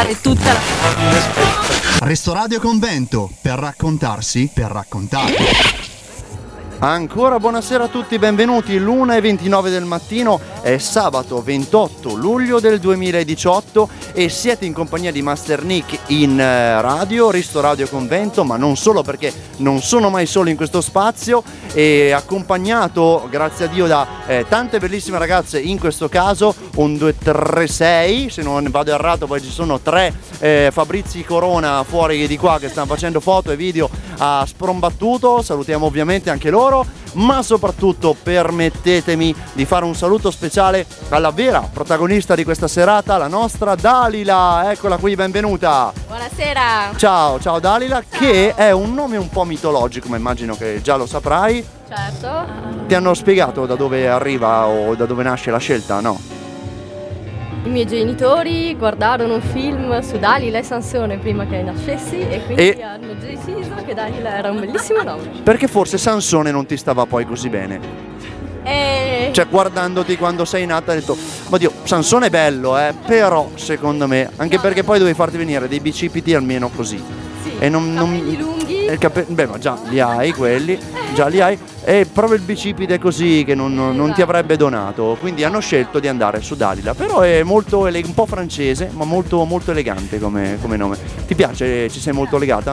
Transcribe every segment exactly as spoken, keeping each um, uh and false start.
e tutta la... Restoradio Convento, per raccontarsi, per raccontare. Ancora buonasera a tutti, benvenuti. L'una e ventinove del mattino, è sabato ventotto luglio del duemiladiciotto e siete in compagnia di Master Nick in radio, Restoradio Convento, ma non solo, perché non sono mai solo in questo spazio, e accompagnato, grazie a Dio, da eh, tante bellissime ragazze, in questo caso un due tre sei, se non vado errato, poi ci sono tre eh, Fabrizi Corona fuori di qua che stanno facendo foto e video a sprombattuto. Salutiamo ovviamente anche loro, ma soprattutto permettetemi di fare un saluto speciale alla vera protagonista di questa serata, la nostra Dalila. Eccola qui, benvenuta. Buonasera. Ciao, ciao Dalila, ciao. Che è un nome un po' mitologico, ma immagino che già lo saprai. Certo. Ti hanno spiegato da dove arriva o da dove nasce la scelta, no? I miei genitori guardarono un film su Dalila e Sansone prima che nascessi e quindi E- hanno deciso che Dalila era un bellissimo nome. Perché forse Sansone non ti stava poi così bene. E... Cioè, guardandoti quando sei nata, hai detto, oddio, Sansone è bello, eh, però secondo me, anche No. perché poi dovevi farti venire dei bicipiti almeno così. Sì, E non, non- capelli lunghi. e il cape- beh, ma già li hai quelli, già li hai, e proprio il bicipite così che non, non- non ti avrebbe donato, quindi hanno scelto di andare su Dalila. Però è molto ele- un po' francese, ma molto, molto elegante come, come nome. Ti piace? Ci sei molto legata?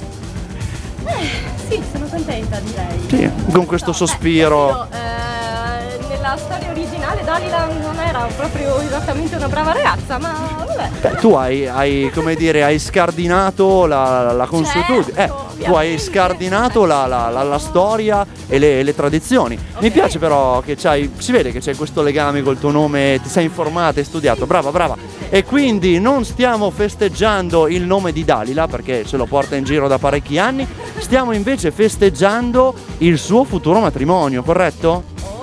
Sì, sono contenta, direi. Sì, con questo No, sospiro. beh, io, eh, nella storia originale Dalila non era proprio esattamente una brava ragazza, ma vabbè. Beh, tu hai, hai, come dire, hai scardinato la, la consuetudine, Certo, eh, tu hai ovviamente. scardinato la, la- la- la storia e le, le tradizioni. Mi piace però che c'hai, si vede che c'è questo legame col tuo nome, ti sei informata, hai studiato, brava, brava. E quindi non stiamo festeggiando il nome di Dalila, perché se lo porta in giro da parecchi anni, stiamo invece festeggiando il suo futuro matrimonio, corretto? Oh,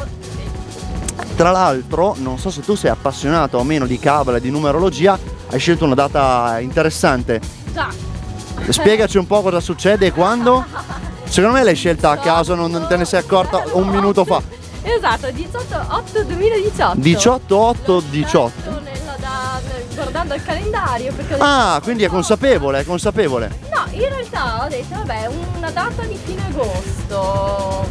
sì. Tra l'altro, non so se tu sei appassionato o meno di cabala e di numerologia, hai scelto una data interessante. Già. Spiegaci un po' cosa succede e quando. Secondo me l'hai scelta a caso, non non te ne sei accorta un minuto fa. Esatto, diciotto otto duemiladiciotto. diciotto otto diciotto. Esatto, nella da- guardando il calendario perché ho detto, Ah, quindi è consapevole, è consapevole. no, in realtà ho detto vabbè, una data di fine agosto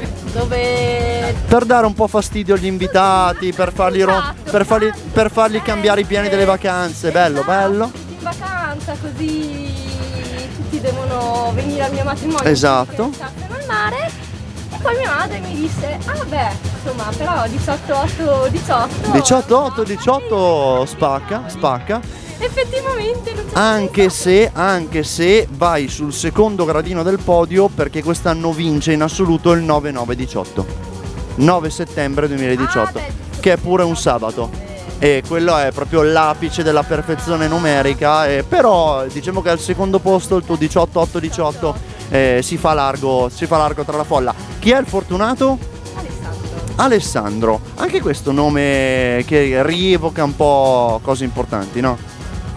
dove Per dare un po' fastidio agli invitati, per fargli, ro- Esatto, per fargli, tanti per fargli cambiare i piani delle vacanze. Bello, Esatto, bello. tutti in vacanza così tutti devono venire al mio matrimonio. Esatto. tutti pensano al mare. E poi mia madre mi disse, ah beh, insomma, però diciotto otto diciotto. diciotto otto diciotto spacca, spacca. Effettivamente non c'è Anche se, anche se vai sul secondo gradino del podio, perché quest'anno vince in assoluto il nove nove diciotto. nove settembre duemiladiciotto, Ah, beh, che è pure un sabato. E quello è proprio l'apice della perfezione numerica, eh, però diciamo che al secondo posto il tuo diciotto otto diciotto eh, si fa largo, si fa largo tra la folla. Chi è il fortunato? Alessandro. Alessandro. Anche questo nome che rievoca un po' cose importanti, no?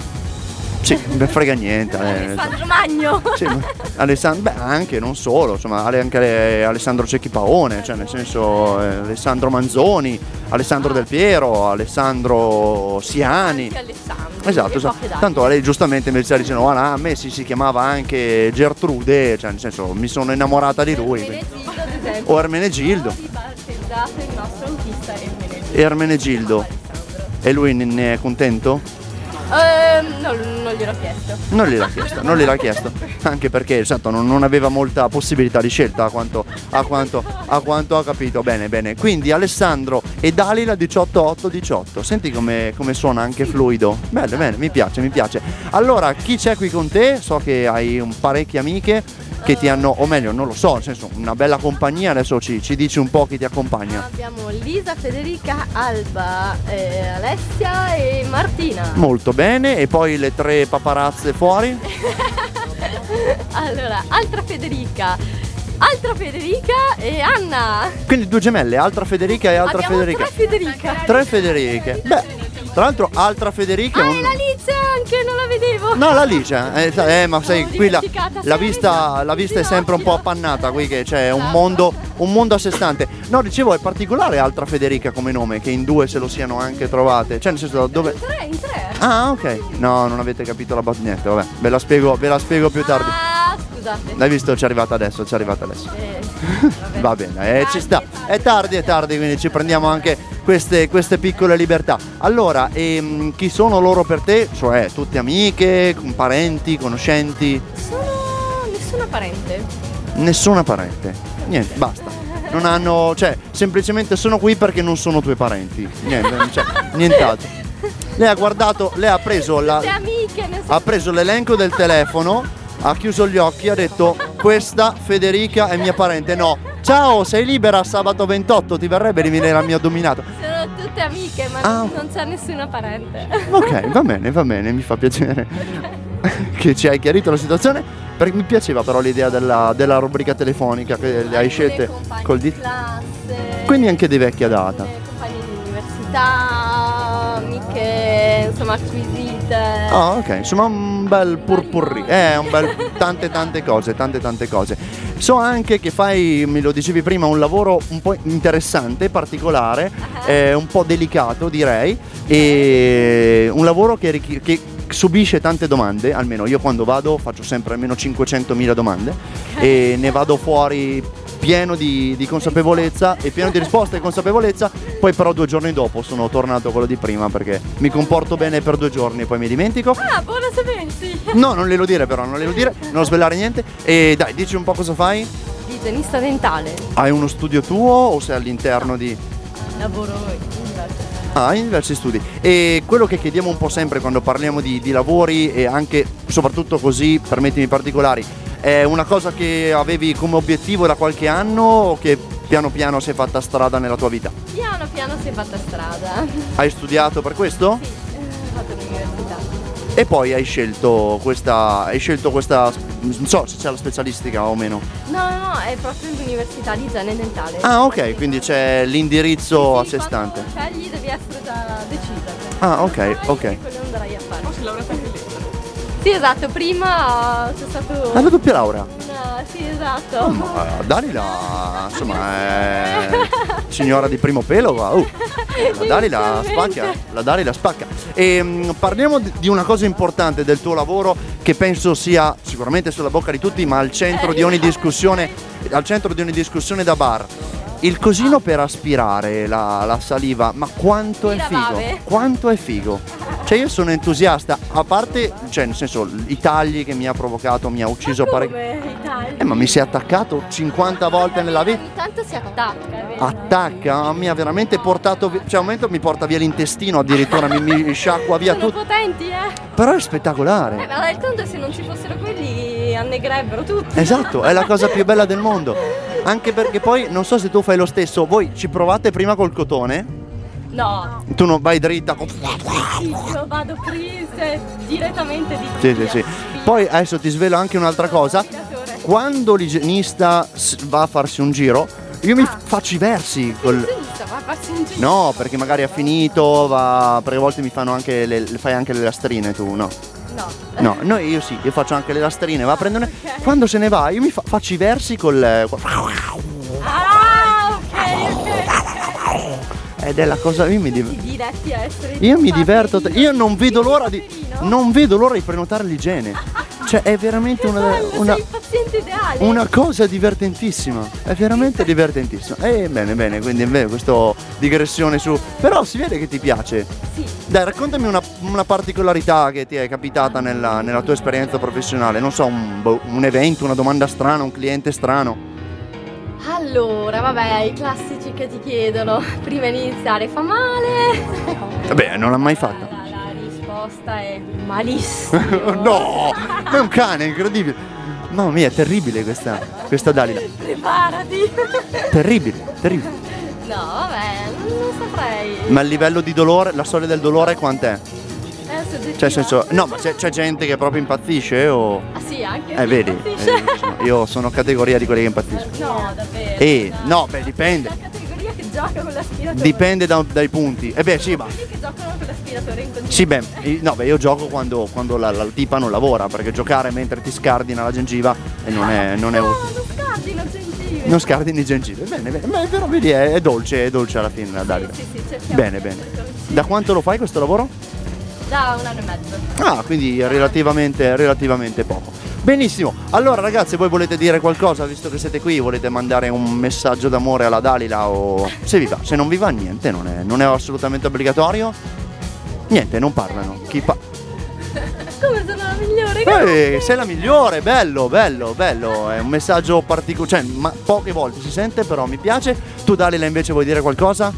Sì, non frega niente. eh, Alessandro Magno. sì, ma Alessandro, beh, anche non solo, insomma, ale- anche le- Alessandro Cecchi Paone, cioè nel senso eh, Alessandro Manzoni, Alessandro Del Piero, Alessandro Siani. Anche Alessandro. Esatto, e esatto. poche date. Tanto lei giustamente mi sta dicendo, "Ah, a me si, si chiamava anche Gertrude, cioè nel senso mi sono innamorata di lui. quindi." Ermenegildo, ad esempio. O Ermenegildo. Di battezzato il nostro autista Ermenegildo. Ermenegildo. Alessandro. E lui ne- ne è contento? Ehm, non, non gliel'ho chiesto. Non gliel'ha chiesto, non gliel'ha chiesto, anche perché esatto, non, non aveva molta possibilità di scelta a quanto, a quanto, a quanto ho capito. Bene, bene. Quindi Alessandro e Dalila diciotto otto diciotto. Senti come, come suona anche fluido. Bene, bene, mi piace, mi piace. Allora, chi c'è qui con te? So che hai un parecchie amiche che ti hanno, o meglio, non lo so, nel senso, una bella compagnia. Adesso ci, ci dici un po' chi ti accompagna. Abbiamo Lisa, Federica, Alba, eh, Alessia e Martina. Molto bene, e poi le tre paparazze fuori? Allora, altra Federica, altra Federica e Anna. Quindi due gemelle, altra Federica e altra Abbiamo Federica. tre Federica. Tre Federiche. Beh, Tra l'altro altra Federica. Ah, un... e la Lice anche, non la vedevo. No, la Lice, eh, eh, ma sai, L'avevo qui la, dimenticata, la sì, vista, la vista è sempre un po' appannata qui, che c'è un mondo, un mondo a sé stante. No, dicevo, è particolare altra Federica come nome, che in due se lo siano anche trovate. Cioè, nel senso, dove... In tre, in tre. Ah, ok. No, non avete capito la battuta. Niente, vabbè, ve la spiego, ve la spiego più tardi. Ah, scusate. L'hai visto? Ci è arrivata adesso, ci è arrivata adesso. Eh, vabbè. Va bene, eh, ci sta. È tardi, è tardi, quindi ci prendiamo anche queste, queste piccole libertà. Allora, ehm, chi sono loro per te? Cioè, tutte amiche, parenti, conoscenti? Sono nessuna parente. Nessuna parente. Niente, basta. Non hanno, cioè, semplicemente sono qui perché non sono tuoi parenti. Niente, cioè, nient'altro. Lei ha guardato, lei ha preso la, Tutte amiche, nel senso- ha preso l'elenco del telefono, ha chiuso gli occhi, ha detto questa Federica è mia parente. No, ciao, sei libera sabato ventotto, ti verrebbe di venire al mio dominato? Sono tutte amiche, ma Ah. non c'è nessuna parente. Ok, va bene, va bene, mi fa piacere che ci hai chiarito la situazione, perché mi piaceva però l'idea della, della rubrica telefonica che le hai scelte Compagni col di dito. classe. Quindi anche di vecchia data. eh, Compagni di università, amiche, insomma, acquisite. Ah, ok, insomma un bel purpurri, eh, un bel tante tante cose, tante tante cose. So anche che fai, me lo dicevi prima, un lavoro un po' interessante, particolare, eh, un po' delicato direi, e un lavoro che, richi- che subisce tante domande, almeno io quando vado faccio sempre almeno cinquecentomila domande e ne vado fuori pieno di, di consapevolezza e pieno di risposte e consapevolezza, poi però due giorni dopo sono tornato quello di prima perché mi comporto bene per due giorni e poi mi dimentico. Ah, buono sapersi. No, non glielo dire però, non glielo dire, non svelare niente. E dai, dici un po' cosa fai? Igienista dentale. Hai uno studio tuo o sei all'interno di... Lavoro in diverse. Ah, in diversi studi. E quello che chiediamo un po' sempre quando parliamo di, di lavori e anche, soprattutto così, permettimi particolari, è una cosa che avevi come obiettivo da qualche anno o che piano piano si è fatta strada nella tua vita? Piano piano si è fatta strada. Hai studiato per questo? Sì, eh, ho fatto l'università. E poi hai scelto questa, hai scelto questa, non so se c'è la specialistica o meno. No, no, no, è proprio l'università di igiene dentale. Ah, ok, quindi c'è l'indirizzo a Sì, sé quando stante. scegli devi essere già decisa. Ah, ok, Sai ok. che quello andrai a fare. Sei laureata anche lì? Sì, esatto, prima c'è stato... Hai la doppia laurea? una- sì, esatto. Eh, Dalila, insomma, è signora di primo pelo, va. Uh, la Dalila spacca, la Dalila spacca. E mh, parliamo di di una cosa importante del tuo lavoro che penso sia sicuramente sulla bocca di tutti, ma al centro di ogni discussione, al centro di ogni discussione da bar. Il cosino per aspirare la, la saliva, ma quanto è figo? Tiravave? Quanto è figo? Cioè io sono entusiasta, a parte, cioè nel senso, i tagli che mi ha provocato, mi ha ucciso parecchio. Come i tagli? Eh, ma mi si è attaccato cinquanta volte nella vita. Ogni tanto si attacca, è vero? Attacca, mi ha veramente portato via, cioè a un momento mi porta via l'intestino, addirittura mi, mi sciacqua via Sono tutto. potenti, eh? Però è Eh, spettacolare. ma d'altronde se non ci fossero quelli annegrebbero tutti. Esatto, è la cosa più bella del mondo. Anche perché poi, non so se tu fai lo stesso, voi ci provate prima col cotone? No, Tu non vai dritta con... sì, io vado prise direttamente di Sì, sì, sì. Poi adesso ti svelo anche un'altra cosa. Quando l'igienista s- va a farsi un giro, io mi f- faccio i versi col... Va a farsi un giro. No, perché magari ha finito, va... perché a volte mi fanno anche le... fai anche le lastrine tu, no? No. No, no, io sì, io faccio anche le lastrine, va a prendere... Quando se ne va, io mi fa- faccio i versi col... Ah, ok, ok. Ed è la cosa... Io mi, div- Ti diretti a essere io mi fatto diverto... il- Io non vedo l'ora di... Paperino. Non vedo l'ora di prenotare l'igiene. Cioè, è veramente Che una... bello, una... sei il paziente ideale. Una cosa divertentissima, è veramente divertentissima. E bene, bene, quindi è vero, questa digressione su... Però si vede che ti piace. Sì. Dai, raccontami una, una particolarità che ti è capitata nella, nella tua esperienza professionale. Non so, un, boh, un evento, una domanda strana, un cliente strano. Allora, vabbè, i classici che ti chiedono prima di iniziare, fa male? Vabbè, non l'ha mai fatta. La, la risposta è malissimo. No, è un cane, incredibile. Mamma mia, è terribile questa, questa Dalila. Preparati. Terribile, terribile. No, vabbè, non, non saprei. Ma il livello di dolore, la soglia del dolore quant'è? È soggettiva. Cioè, nel senso, no, ma c'è, c'è gente che proprio impazzisce o... Ah sì, anche Eh, chi vedi, impazzisce. eh, io sono categoria di quelli che impazziscono. No, davvero. Eh, no, beh, dipende. La categoria che gioca con l'aspiratore. Dipende da- dai punti. E beh sì, ma Quelli che giocano con l'aspiratore in continuazione. sì, beh, io- no, beh, io gioco quando, quando la, la tipa non lavora, perché giocare mentre ti scardina la gengiva e non è, non è No, utile. non scardino gengive. Non scardini gengive. Bene, bene, ma però vedi, è, è dolce, è dolce alla fine, Dalila. Sì, sì, cerchiamo Bene, di bene. essere dolci. Da quanto lo fai questo lavoro? Da un anno e mezzo. Ah, quindi relativamente, relativamente poco. Benissimo, allora ragazzi, voi volete dire qualcosa, visto che siete qui, volete mandare un messaggio d'amore alla Dalila o se vi va, se non vi va niente, non è, non è assolutamente obbligatorio. Niente, non parlano. Chi pa- Come sono la migliore? Eh, grazie. sei la migliore, bello, bello, bello. È un messaggio particolare, cioè ma poche volte si sente, però mi piace. Tu Dalila invece vuoi dire qualcosa?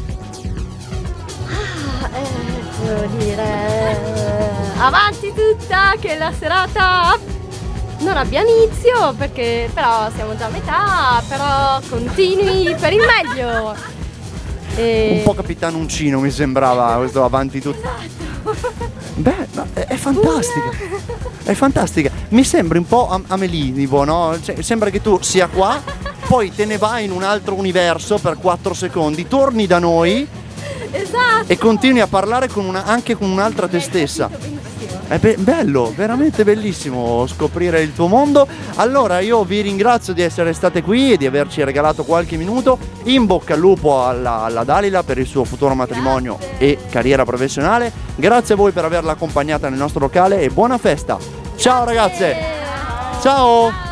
Ah, eh, devo dire... eh, avanti tutta, che la serata non abbia inizio, perché però siamo già a metà, però continui per il meglio. E... Un po' Capitano Uncino mi sembrava questo avanti tutto. Esatto. Beh, ma è, è fantastica. È fantastica. Mi sembri un po' Am- Amelie, tipo, no? Cioè, sembra che tu sia qua, poi te ne vai in un altro universo per quattro secondi, torni da noi Esatto. e continui a parlare con una, anche con un'altra te Hai stessa. capito benissimo. È be- bello, veramente bellissimo scoprire il tuo mondo. Allora io vi ringrazio di essere state qui e di averci regalato qualche minuto. In bocca al lupo alla, alla Dalila per il suo futuro matrimonio Grazie. e carriera professionale. Grazie a voi per averla accompagnata nel nostro locale e buona festa. Ciao ragazze. Eh, Ciao. ciao.